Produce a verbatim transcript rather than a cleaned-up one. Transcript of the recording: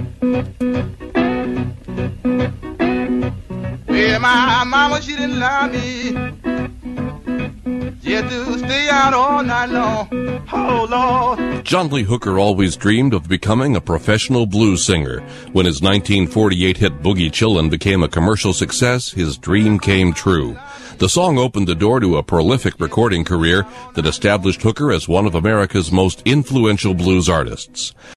Yeah, my mama, she didn't love me. She had to stay out all night long. Oh, Lord. John Lee Hooker always dreamed of becoming a professional blues singer. When his nineteen forty-eight hit Boogie Chillin' became a commercial success, his dream came true. The song opened the door to a prolific recording career that established Hooker as one of America's most influential blues artists.